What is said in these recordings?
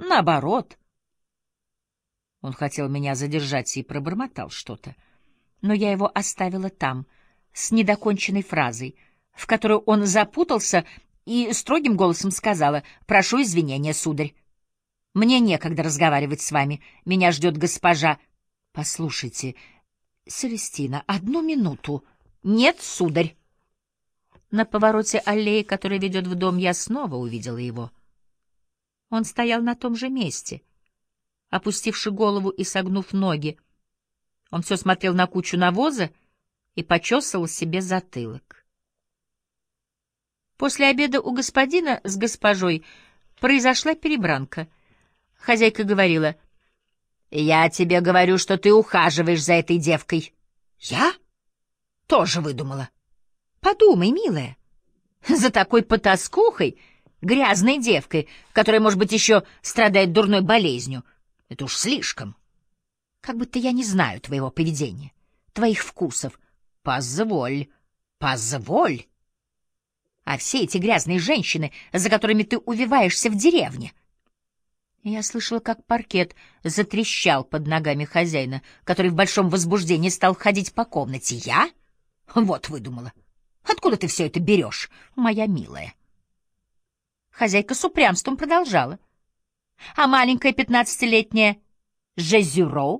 Наоборот. Он хотел меня задержать и пробормотал что-то, но я его оставила там, с недоконченной фразой, в которую он запутался, и строгим голосом сказала: «Прошу извинения, сударь. Мне некогда разговаривать с вами. Меня ждет госпожа...» «Послушайте, Селестина, одну минуту». «Нет, сударь». На повороте аллеи, которая ведет в дом, я снова увидела его. Он стоял на том же месте, опустивши голову и согнув ноги. Он все смотрел на кучу навоза и почесывал себе затылок. После обеда у господина с госпожой произошла перебранка. Хозяйка говорила: «Я тебе говорю, что ты ухаживаешь за этой девкой». «Я? Тоже выдумала. Подумай, милая, за такой потаскухой, грязной девкой, которая, может быть, еще страдает дурной болезнью. Это уж слишком. Как будто я не знаю твоего поведения, твоих вкусов. Позволь, позволь. А все эти грязные женщины, за которыми ты увиваешься в деревне...» Я слышала, как паркет затрещал под ногами хозяина, который в большом возбуждении стал ходить по комнате. «Я? Вот выдумала. Откуда ты все это берешь, моя милая?» Хозяйка с упрямством продолжала. «А маленькая 15-летняя Жезюро?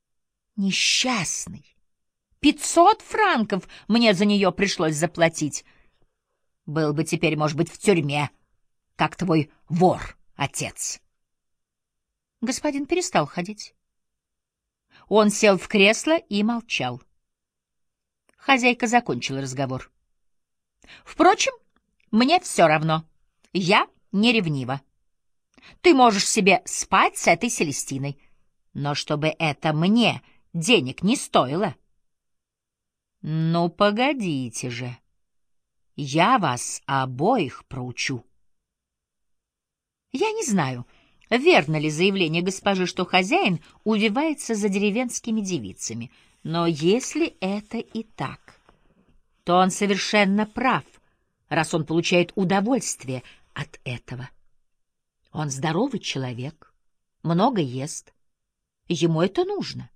Несчастный. 500 франков мне за нее пришлось заплатить. Был бы теперь, может быть, в тюрьме, как твой вор-отец». Господин перестал ходить. Он сел в кресло и молчал. Хозяйка закончила разговор. «Впрочем, мне все равно. Я не ревнива. Ты можешь себе спать с этой Селестиной, но чтобы это мне денег не стоило». «Ну, погодите же. Я вас обоих проучу». Я не знаю, верно ли заявление госпожи, что хозяин увивается за деревенскими девицами, но если это и так, то он совершенно прав, раз он получает удовольствие от этого. Он здоровый человек, много ест, ему это нужно.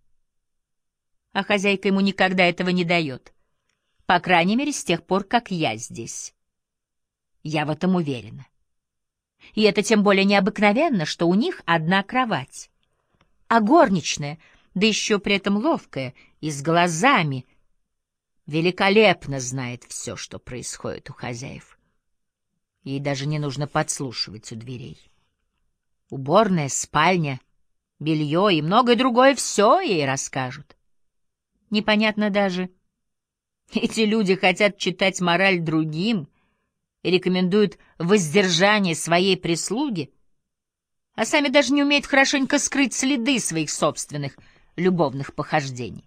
А хозяйка ему никогда этого не дает, по крайней мере, с тех пор, как я здесь. Я в этом уверена. И это тем более необыкновенно, что у них одна кровать. А горничная, да еще при этом ловкая и с глазами, великолепно знает все, что происходит у хозяев. Ей даже не нужно подслушивать у дверей. Уборная, спальня, белье и многое другое — все ей расскажут. Непонятно даже, эти люди хотят читать мораль другим и рекомендуют воздержание своей прислуги, а сами даже не умеют хорошенько скрыть следы своих собственных любовных похождений.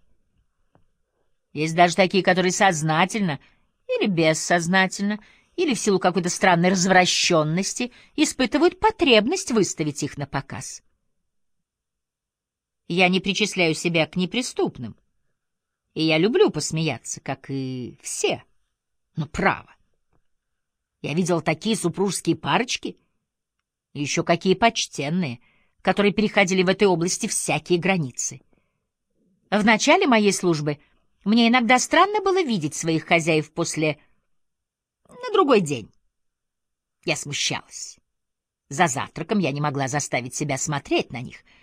Есть даже такие, которые сознательно или бессознательно, или в силу какой-то странной развращенности испытывают потребность выставить их на показ. Я не причисляю себя к неприступным, и я люблю посмеяться, как и все, но право. Я видел такие супружеские парочки, и еще какие почтенные, которые переходили в этой области всякие границы. В начале моей службы мне иногда странно было видеть своих хозяев на другой день. Я смущалась. За завтраком я не могла заставить себя смотреть на них —